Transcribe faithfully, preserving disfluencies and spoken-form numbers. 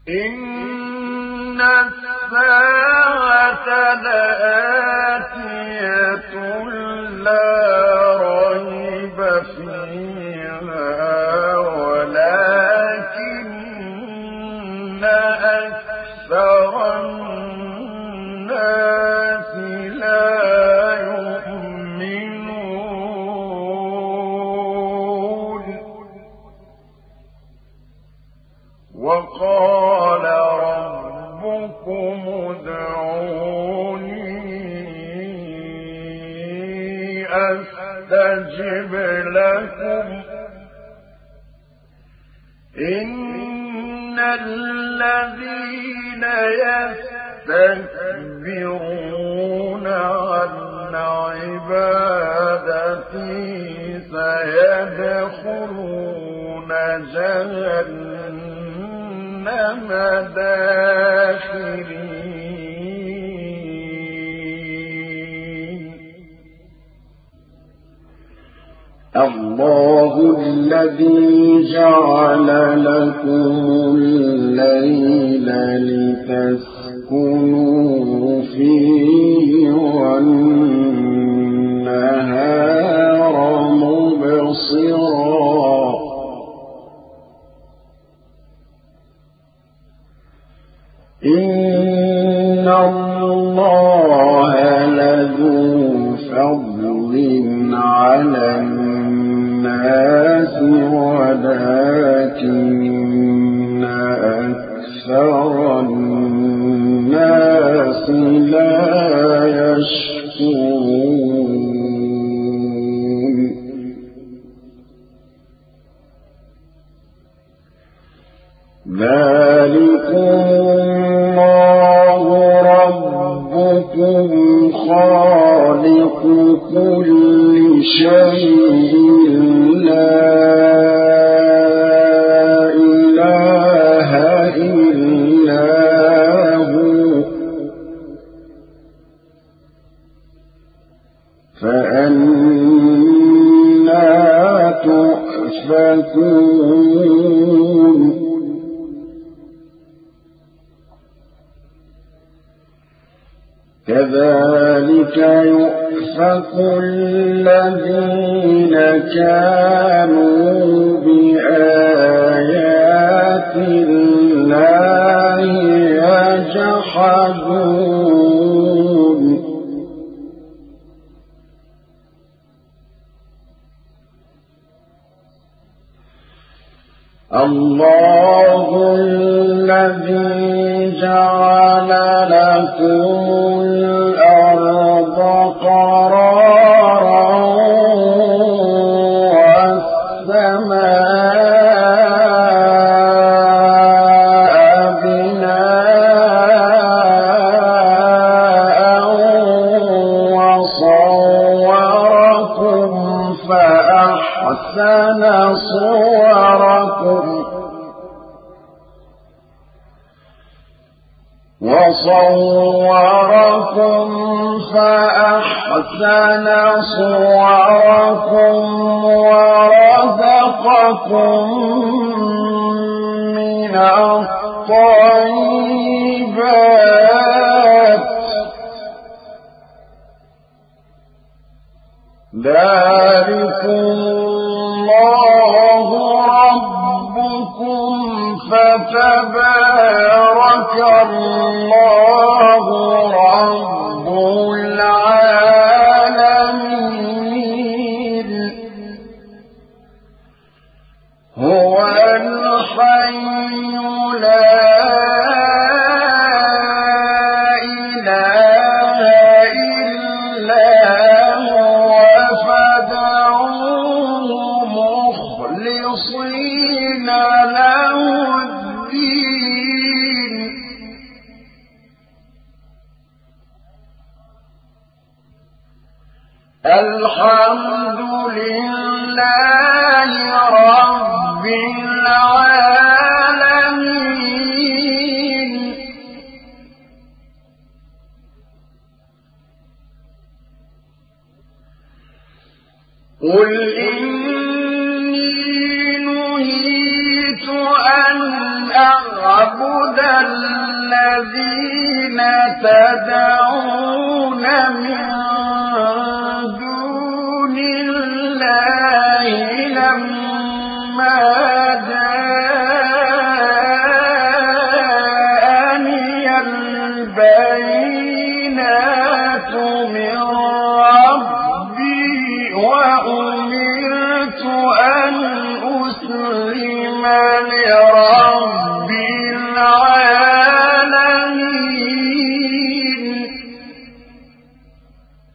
إن الساعة لآتية لا ريب فيها ولكن أكثر الناس لا يؤمنون. وقال ربكم ادعوني أستجب لكم إن الذين يستكبرون عن عبادتي سيدخلون جهنم داخرين. الله الذي جعل لكم الليل لتسكنوا فيه والنهار مبصرا إن الله لذو فضل على الناس ولكن أكثر الناس لا يشكرون. ذلكم الله ربكم خالق كل شيء لا إله إلا هو فأنى تؤفكون. كذلك يؤفك الذين كانوا بآيات الله يجحدون. الله الذي جعل لكم الأرض قرارا والسماء بناء وصوركم فأحسن صوركم وصوركم فأحسن صوركم ورزقكم من الطيبات ذلكم الله ربكم فتبارك الله رب العالمين. هو الحي لا إله إلا هو فادعوه مخلصين له الدين. الحمد لله رب العالمين. قل إني نهيت أن أعبد الذين تدعون من دون الله لما جاءني البينات من ربي وأمرت أن أسلم لرب العالمين